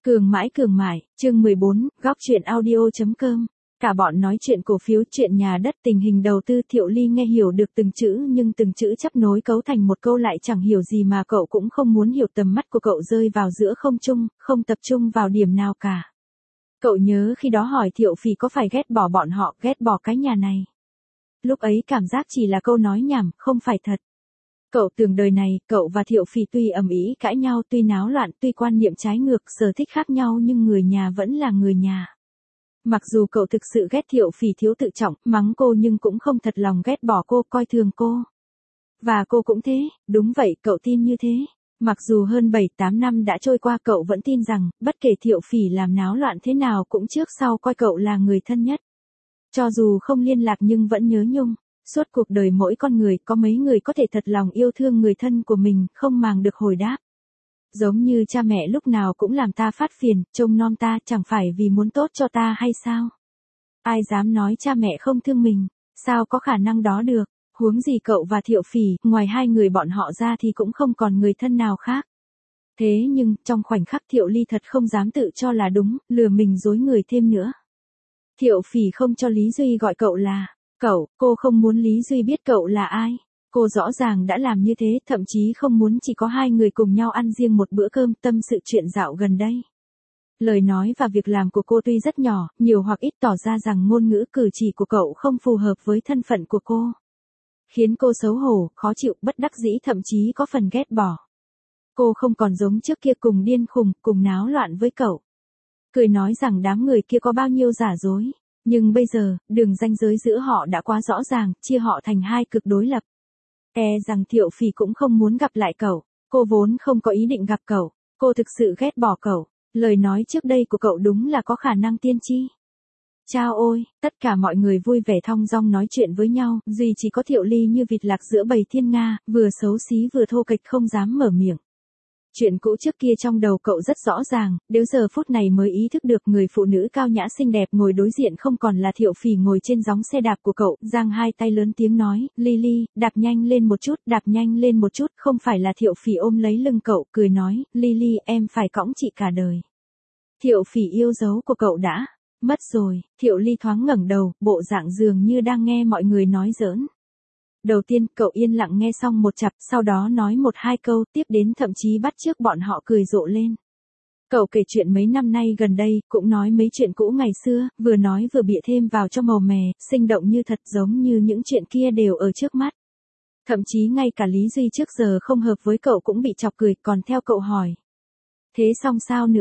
Cường mãi, chương 14, góc chuyện audio.com. Cả bọn nói chuyện cổ phiếu, chuyện nhà đất, tình hình đầu tư. Thiệu Ly nghe hiểu được từng chữ, nhưng từng chữ chấp nối cấu thành một câu lại chẳng hiểu gì, mà cậu cũng không muốn hiểu. Tầm mắt của cậu rơi vào giữa không trung, không tập trung vào điểm nào cả. Cậu nhớ khi đó hỏi Thiệu Phỉ có phải ghét bỏ bọn họ, ghét bỏ cái nhà này. Lúc ấy cảm giác chỉ là câu nói nhảm, không phải thật. Cậu tưởng đời này, cậu và Thiệu Phỉ tuy ầm ĩ cãi nhau, tuy náo loạn, tuy quan niệm trái ngược, sở thích khác nhau, nhưng người nhà vẫn là người nhà. Mặc dù cậu thực sự ghét Thiệu Phỉ thiếu tự trọng, mắng cô, nhưng cũng không thật lòng ghét bỏ cô, coi thường cô. Và cô cũng thế, đúng vậy, cậu tin như thế. Mặc dù hơn 7-8 năm đã trôi qua, cậu vẫn tin rằng, bất kể Thiệu Phỉ làm náo loạn thế nào cũng trước sau coi cậu là người thân nhất. Cho dù không liên lạc nhưng vẫn nhớ nhung. Suốt cuộc đời mỗi con người, có mấy người có thể thật lòng yêu thương người thân của mình, không màng được hồi đáp. Giống như cha mẹ lúc nào cũng làm ta phát phiền, trông nom ta, chẳng phải vì muốn tốt cho ta hay sao? Ai dám nói cha mẹ không thương mình, sao có khả năng đó được, huống gì cậu và Thiệu Phỉ, ngoài hai người bọn họ ra thì cũng không còn người thân nào khác. Thế nhưng, trong khoảnh khắc Thiệu Ly thật không dám tự cho là đúng, lừa mình dối người thêm nữa. Thiệu Phỉ không cho Lý Duy gọi cậu là cậu, cô không muốn Lý Duy biết cậu là ai. Cô rõ ràng đã làm như thế, thậm chí không muốn chỉ có hai người cùng nhau ăn riêng một bữa cơm, tâm sự chuyện dạo gần đây. Lời nói và việc làm của cô tuy rất nhỏ, nhiều hoặc ít tỏ ra rằng ngôn ngữ cử chỉ của cậu không phù hợp với thân phận của cô. Khiến cô xấu hổ, khó chịu, bất đắc dĩ, thậm chí có phần ghét bỏ. Cô không còn giống trước kia cùng điên khùng, cùng náo loạn với cậu. Cười nói rằng đám người kia có bao nhiêu giả dối. Nhưng bây giờ, đường ranh giới giữa họ đã quá rõ ràng, chia họ thành hai cực đối lập. Rằng Thiệu Phỉ cũng không muốn gặp lại cậu. Cô vốn không có ý định gặp cậu. Cô thực sự ghét bỏ cậu. Lời nói trước đây của cậu đúng là có khả năng tiên tri. Chao ôi, tất cả mọi người vui vẻ thong dong nói chuyện với nhau, duy chỉ có Thiệu Ly như vịt lạc giữa bầy thiên nga, vừa xấu xí vừa thô kệch, không dám mở miệng. Chuyện cũ trước kia trong đầu cậu rất rõ ràng, đến giờ phút này mới ý thức được người phụ nữ cao nhã xinh đẹp ngồi đối diện không còn là Thiệu Phỉ ngồi trên gióng xe đạp của cậu, giang hai tay lớn tiếng nói, Ly, đạp nhanh lên một chút, đạp nhanh lên một chút, không phải là Thiệu Phỉ ôm lấy lưng cậu, cười nói, Ly, em phải cõng chị cả đời. Thiệu Phỉ yêu dấu của cậu đã mất rồi. Thiệu Ly thoáng ngẩng đầu, bộ dạng dường như đang nghe mọi người nói giỡn. Đầu tiên, cậu yên lặng nghe xong một chặp, sau đó nói một hai câu, tiếp đến thậm chí bắt chước bọn họ cười rộ lên. Cậu kể chuyện mấy năm nay gần đây, cũng nói mấy chuyện cũ ngày xưa, vừa nói vừa bịa thêm vào cho màu mè, sinh động như thật, giống như những chuyện kia đều ở trước mắt. Thậm chí ngay cả Lý Duy trước giờ không hợp với cậu cũng bị chọc cười, còn theo cậu hỏi. Thế xong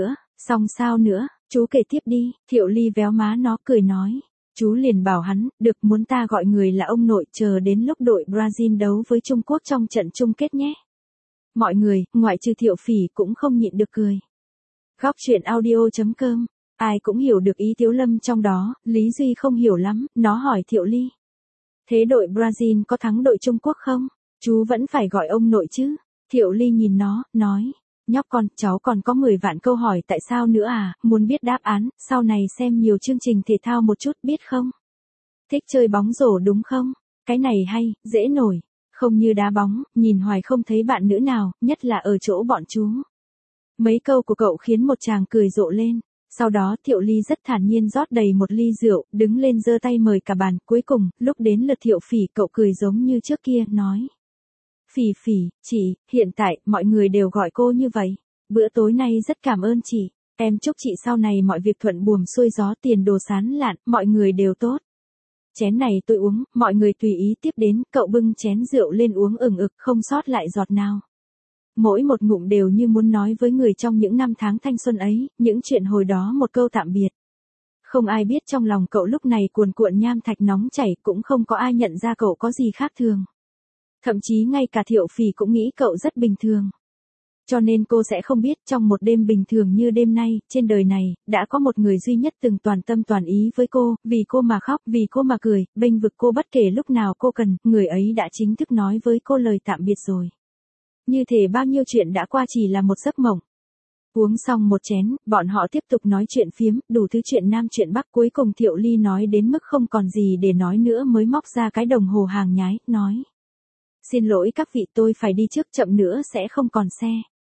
sao nữa, chú kể tiếp đi. Thiệu Ly véo má nó cười nói. Chú liền bảo hắn, được, muốn ta gọi người là ông nội, chờ đến lúc đội Brazil đấu với Trung Quốc trong trận chung kết nhé. Mọi người, ngoại trừ Thiệu Phỉ cũng không nhịn được cười. Góc chuyện audio.com. Ai cũng hiểu được ý Tiếu Lâm trong đó, Lý Duy không hiểu lắm, nó hỏi Thiệu Ly. Thế đội Brazil có thắng đội Trung Quốc không? Chú vẫn phải gọi ông nội chứ. Thiệu Ly nhìn nó, nói. Nhóc con, cháu còn có 10 vạn câu hỏi tại sao nữa à, muốn biết đáp án, sau này xem nhiều chương trình thể thao một chút, biết không? Thích chơi bóng rổ đúng không? Cái này hay, dễ nổi. Không như đá bóng, nhìn hoài không thấy bạn nữ nào, nhất là ở chỗ bọn chú. Mấy câu của cậu khiến một chàng cười rộ lên. Sau đó Thiệu Ly rất thản nhiên rót đầy một ly rượu, đứng lên giơ tay mời cả bàn. Cuối cùng, lúc đến lượt Thiệu Phỉ, cậu cười giống như trước kia, nói. Phỉ, chị, hiện tại, mọi người đều gọi cô như vậy. Bữa tối nay rất cảm ơn chị. Em chúc chị sau này mọi việc thuận buồm xuôi gió, tiền đồ sán lạn, mọi người đều tốt. Chén này tôi uống, mọi người tùy ý tiếp đến, cậu bưng chén rượu lên uống ừng ực, không sót lại giọt nào. Mỗi một ngụm đều như muốn nói với người trong những năm tháng thanh xuân ấy, những chuyện hồi đó một câu tạm biệt. Không ai biết trong lòng cậu lúc này cuồn cuộn nham thạch nóng chảy, cũng không có ai nhận ra cậu có gì khác thường. Thậm chí ngay cả Thiệu Phỉ cũng nghĩ cậu rất bình thường. Cho nên cô sẽ không biết trong một đêm bình thường như đêm nay, trên đời này, đã có một người duy nhất từng toàn tâm toàn ý với cô, vì cô mà khóc, vì cô mà cười, bênh vực cô bất kể lúc nào cô cần, người ấy đã chính thức nói với cô lời tạm biệt rồi. Như thể bao nhiêu chuyện đã qua chỉ là một giấc mộng. Uống xong một chén, bọn họ tiếp tục nói chuyện phiếm, đủ thứ chuyện Nam chuyện Bắc, cuối cùng Thiệu Ly nói đến mức không còn gì để nói nữa mới móc ra cái đồng hồ hàng nhái, nói. Xin lỗi các vị, tôi phải đi trước, chậm nữa sẽ không còn xe.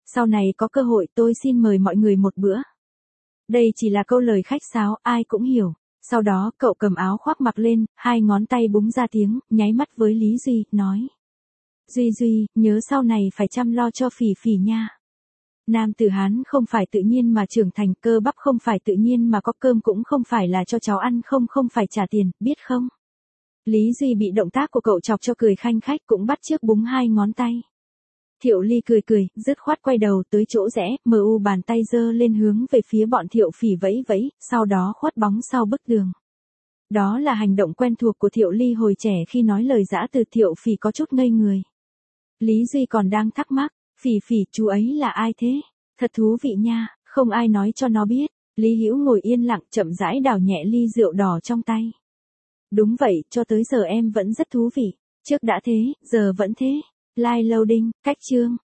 Sau này có cơ hội tôi xin mời mọi người một bữa. Đây chỉ là câu lời khách sáo, ai cũng hiểu. Sau đó, cậu cầm áo khoác mặc lên, 2 ngón tay búng ra tiếng, nháy mắt với Lý Duy, nói. Duy, nhớ sau này phải chăm lo cho Phỉ Phỉ nha. Nam tử Hán không phải tự nhiên mà trưởng thành, cơ bắp không phải tự nhiên mà có, cơm cũng không phải là cho cháu ăn, không phải trả tiền, biết không? Lý Duy bị động tác của cậu chọc cho cười khanh khách, cũng bắt chước búng 2 ngón tay. Thiệu Ly cười, dứt khoát quay đầu tới chỗ rẽ, bàn tay giơ lên hướng về phía bọn Thiệu Phỉ vẫy vẫy, sau đó khuất bóng sau bức tường. Đó là hành động quen thuộc của Thiệu Ly hồi trẻ khi nói lời giã từ. Thiệu Phỉ có chút ngây người. Lý Duy còn đang thắc mắc, Phỉ, chú ấy là ai thế? Thật thú vị nha, không ai nói cho nó biết. Lý Hữu ngồi yên lặng chậm rãi đảo nhẹ ly rượu đỏ trong tay. Đúng vậy, cho tới giờ em vẫn rất thú vị. Trước đã thế, giờ vẫn thế. Live loading, cách chương.